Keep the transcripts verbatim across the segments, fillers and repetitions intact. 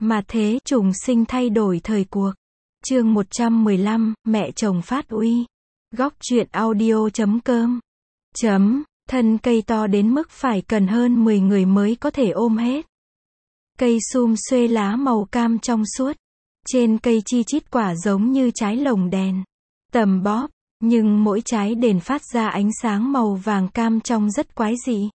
Mà thế trùng sinh thay đổi thời cuộc. Chương một trăm mười lăm, mẹ chồng phát uy. Góc truyện audio chấm com. Chấm, thân cây to đến mức phải cần hơn mười người mới có thể ôm hết. Cây sum xuê lá màu cam trong suốt. Trên cây chi chít quả giống như trái lồng đèn. Tầm bóp, nhưng mỗi trái đèn phát ra ánh sáng màu vàng cam trông rất quái dị.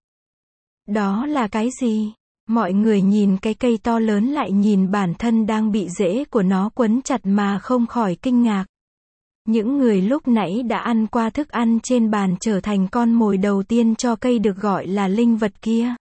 Đó là cái gì? Mọi người nhìn cái cây to lớn lại nhìn bản thân đang bị rễ của nó quấn chặt mà không khỏi kinh ngạc. Những người lúc nãy đã ăn qua thức ăn trên bàn trở thành con mồi đầu tiên cho cây được gọi là linh vật kia.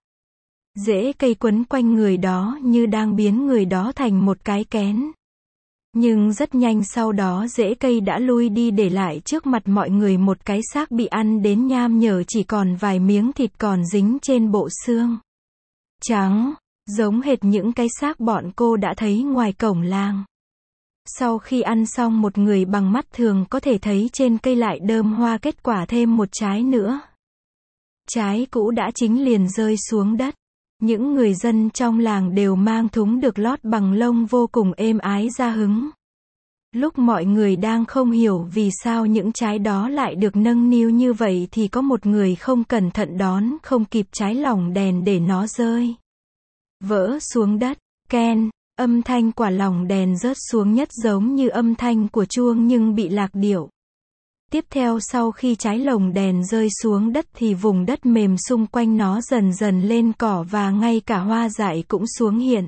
Rễ cây quấn quanh người đó như đang biến người đó thành một cái kén. Nhưng rất nhanh sau đó rễ cây đã lui đi để lại trước mặt mọi người một cái xác bị ăn đến nham nhở, chỉ còn vài miếng thịt còn dính trên bộ xương. Trắng, giống hệt những cái xác bọn cô đã thấy ngoài cổng làng. Sau khi ăn xong, một người bằng mắt thường có thể thấy trên cây lại đơm hoa kết quả thêm một trái nữa. Trái cũ đã chín liền rơi xuống đất. Những người dân trong làng đều mang thúng được lót bằng lông vô cùng êm ái ra hứng. Lúc mọi người đang không hiểu vì sao những trái đó lại được nâng niu như vậy thì có một người không cẩn thận đón không kịp trái lồng đèn để nó rơi vỡ xuống đất. Ken, âm thanh quả lồng đèn rớt xuống nhất giống như âm thanh của chuông nhưng bị lạc điệu. Tiếp theo sau khi trái lồng đèn rơi xuống đất thì vùng đất mềm xung quanh nó dần dần lên cỏ và ngay cả hoa dại cũng xuống hiện.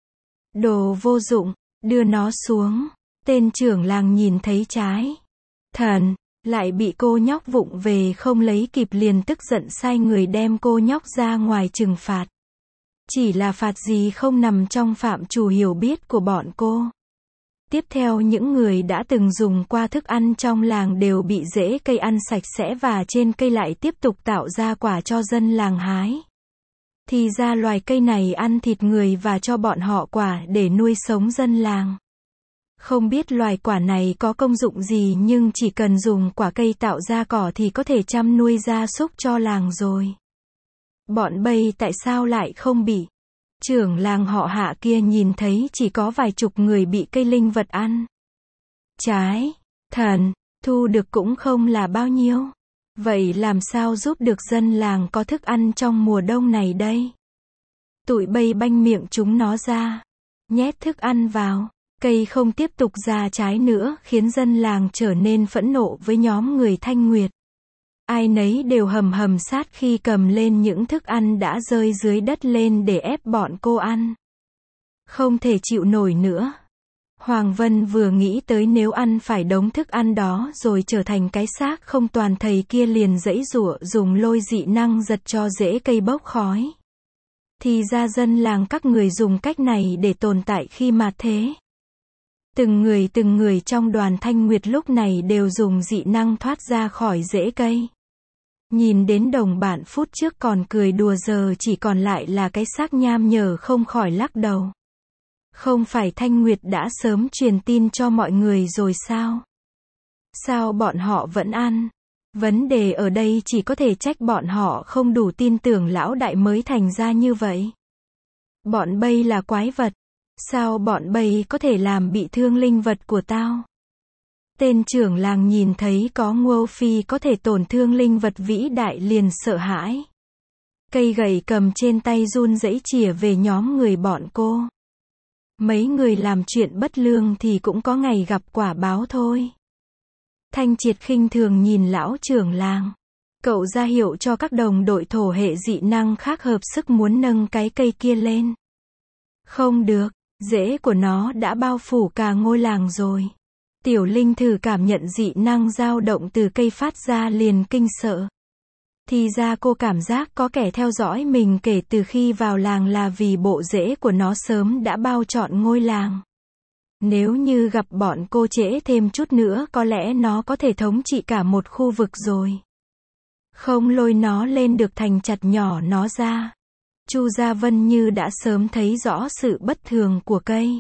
Đồ vô dụng, đưa nó xuống. Tên trưởng làng nhìn thấy trái thần lại bị cô nhóc vụng về không lấy kịp liền tức giận sai người đem cô nhóc ra ngoài trừng phạt. Chỉ là phạt gì không nằm trong phạm trù hiểu biết của bọn cô. Tiếp theo những người đã từng dùng qua thức ăn trong làng đều bị rễ cây ăn sạch sẽ và trên cây lại tiếp tục tạo ra quả cho dân làng hái. Thì ra loài cây này ăn thịt người và cho bọn họ quả để nuôi sống dân làng. Không biết loài quả này có công dụng gì nhưng chỉ cần dùng quả cây tạo ra cỏ thì có thể chăm nuôi gia súc cho làng rồi. Bọn Bây tại sao lại không bị? Trưởng làng họ Hạ kia nhìn thấy chỉ có vài chục người bị cây linh vật ăn. Trái thần thu được cũng không là bao nhiêu. Vậy làm sao giúp được dân làng có thức ăn trong mùa đông này đây? Tụi Bây banh miệng chúng nó ra, nhét thức ăn vào. Cây không tiếp tục ra trái nữa khiến dân làng trở nên phẫn nộ với nhóm người Thanh Nguyệt. Ai nấy đều hầm hầm sát khi cầm lên những thức ăn đã rơi dưới đất lên để ép bọn cô ăn. Không thể chịu nổi nữa. Hoàng Vân vừa nghĩ tới nếu ăn phải đống thức ăn đó rồi trở thành cái xác không toàn thây kia liền giãy giụa dùng lôi dị năng giật cho rễ cây bốc khói. Thì ra dân làng các người dùng cách này để tồn tại khi mà thế. Từng người từng người trong đoàn Thanh Nguyệt lúc này đều dùng dị năng thoát ra khỏi rễ cây. Nhìn đến đồng bạn phút trước còn cười đùa giờ chỉ còn lại là cái xác nham nhở không khỏi lắc đầu. Không phải Thanh Nguyệt đã sớm truyền tin cho mọi người rồi sao? Sao bọn họ vẫn ăn? Vấn đề ở đây chỉ có thể trách bọn họ không đủ tin tưởng lão đại mới thành ra như vậy. Bọn Bây là quái vật. Sao bọn Bây có thể làm bị thương linh vật của tao? Tên trưởng làng nhìn thấy có Ngô Phi có thể tổn thương linh vật vĩ đại liền sợ hãi. Cây gậy cầm trên tay run rẩy chìa về nhóm người bọn cô. Mấy người làm chuyện bất lương thì cũng có ngày gặp quả báo thôi. Thanh Triệt khinh thường nhìn lão trưởng làng. Cậu ra hiệu cho các đồng đội thổ hệ dị năng khác hợp sức muốn nâng cái cây kia lên. Không được. Rễ của nó đã bao phủ cả ngôi làng rồi. Tiểu Linh thử cảm nhận dị năng dao động từ cây phát ra liền kinh sợ. Thì ra cô cảm giác có kẻ theo dõi mình kể từ khi vào làng là vì bộ rễ của nó sớm đã bao trọn ngôi làng. Nếu như gặp bọn cô trễ thêm chút nữa có lẽ nó có thể thống trị cả một khu vực rồi. Không lôi nó lên được thành chặt nhỏ nó ra. Chu Gia Vân như đã sớm thấy rõ sự bất thường của cây.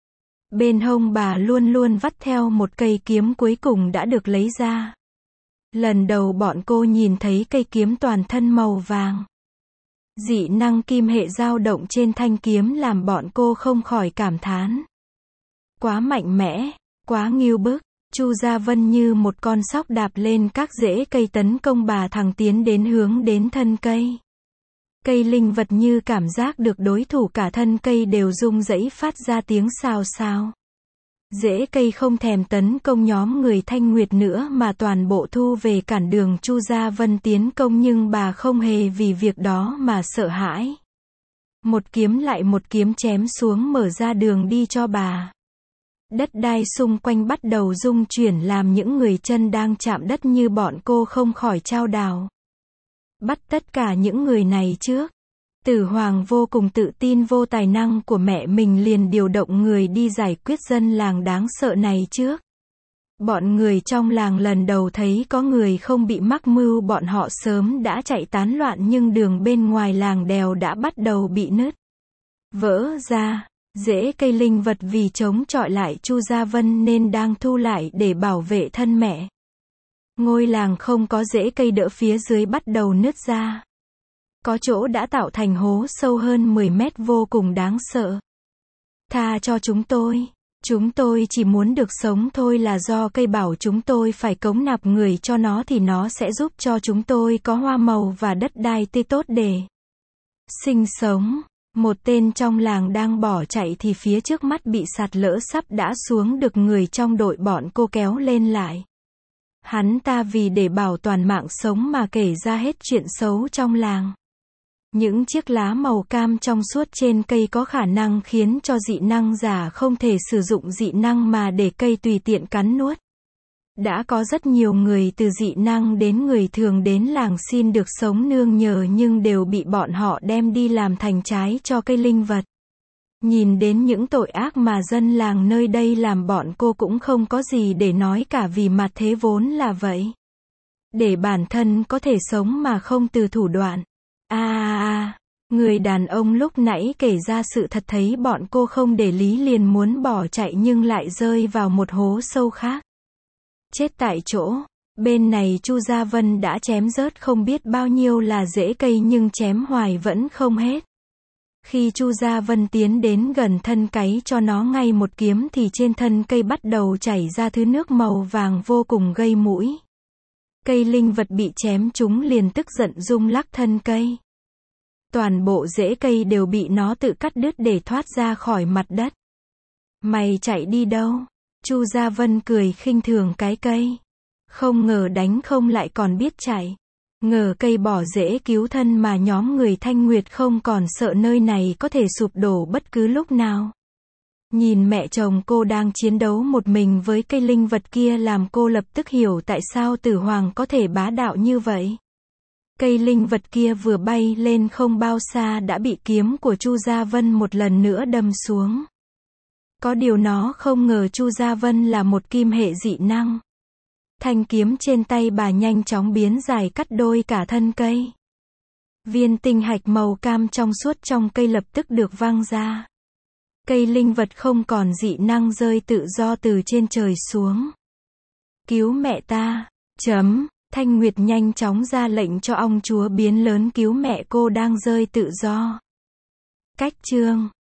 Bên hông bà luôn luôn vắt theo một cây kiếm cuối cùng đã được lấy ra. Lần đầu bọn cô nhìn thấy cây kiếm toàn thân màu vàng. Dị năng kim hệ dao động trên thanh kiếm làm bọn cô không khỏi cảm thán. Quá mạnh mẽ, quá nghiêu bức. Chu Gia Vân như một con sóc đạp lên các rễ cây tấn công bà thằng tiến đến hướng đến thân cây. Cây linh vật như cảm giác được đối thủ cả thân cây đều rung rẩy phát ra tiếng xào xào. Rễ cây không thèm tấn công nhóm người Thanh Nguyệt nữa mà toàn bộ thu về cản đường Chu Gia Vân tiến công, nhưng bà không hề vì việc đó mà sợ hãi. Một kiếm lại một kiếm chém xuống mở ra đường đi cho bà. Đất đai xung quanh bắt đầu rung chuyển làm những người chân đang chạm đất như bọn cô không khỏi chao đảo. Bắt tất cả những người này trước. Tử Hoàng vô cùng tự tin vô tài năng của mẹ mình liền điều động người đi giải quyết dân làng đáng sợ này trước. Bọn người trong làng lần đầu thấy có người không bị mắc mưu, bọn họ sớm đã chạy tán loạn, nhưng đường bên ngoài làng đèo đã bắt đầu bị nứt, vỡ ra. Rễ cây linh vật vì chống chọi lại Chu Gia Vân nên đang thu lại để bảo vệ thân mẹ. Ngôi làng không có rễ cây đỡ phía dưới bắt đầu nứt ra. Có chỗ đã tạo thành hố sâu hơn mười mét vô cùng đáng sợ. Tha cho chúng tôi. Chúng tôi chỉ muốn được sống thôi, là do cây bảo chúng tôi phải cống nạp người cho nó thì nó sẽ giúp cho chúng tôi có hoa màu và đất đai tươi tốt để sinh sống. Một tên trong làng đang bỏ chạy thì phía trước mắt bị sạt lở sắp đã xuống được người trong đội bọn cô kéo lên lại. Hắn ta vì để bảo toàn mạng sống mà kể ra hết chuyện xấu trong làng. Những chiếc lá màu cam trong suốt trên cây có khả năng khiến cho dị năng giả không thể sử dụng dị năng mà để cây tùy tiện cắn nuốt. Đã có rất nhiều người từ dị năng đến người thường đến làng xin được sống nương nhờ, nhưng đều bị bọn họ đem đi làm thành trái cho cây linh vật. Nhìn đến những tội ác mà dân làng nơi đây làm, bọn cô cũng không có gì để nói cả, vì mặt thế vốn là vậy. Để bản thân có thể sống mà không từ thủ đoạn. À à à, người đàn ông lúc nãy kể ra sự thật, thấy bọn cô không để lý liền muốn bỏ chạy nhưng lại rơi vào một hố sâu khác. Chết tại chỗ. Bên này Chu Gia Vân đã chém rớt không biết bao nhiêu là rễ cây nhưng chém hoài vẫn không hết. Khi Chu Gia Vân tiến đến gần thân cấy cho nó ngay một kiếm thì trên thân cây bắt đầu chảy ra thứ nước màu vàng vô cùng gây mũi. Cây linh vật bị chém trúng liền tức giận rung lắc thân cây. Toàn bộ rễ cây đều bị nó tự cắt đứt để thoát ra khỏi mặt đất. Mày chạy đi đâu? Chu Gia Vân cười khinh thường cái cây. Không ngờ đánh không lại còn biết chạy. Ngờ cây bỏ rễ cứu thân mà nhóm người Thanh Nguyệt không còn sợ nơi này có thể sụp đổ bất cứ lúc nào. Nhìn mẹ chồng cô đang chiến đấu một mình với cây linh vật kia làm cô lập tức hiểu tại sao Tử Hoàng có thể bá đạo như vậy. Cây linh vật kia vừa bay lên không bao xa đã bị kiếm của Chu Gia Vân một lần nữa đâm xuống. Có điều nó không ngờ Chu Gia Vân là một kim hệ dị năng. Thanh kiếm trên tay bà nhanh chóng biến dài cắt đôi cả thân cây. Viên tinh hạch màu cam trong suốt trong cây lập tức được văng ra. Cây linh vật không còn dị năng rơi tự do từ trên trời xuống. Cứu mẹ ta. Chấm. Thanh Nguyệt nhanh chóng ra lệnh cho ong chúa biến lớn cứu mẹ cô đang rơi tự do. Cách chương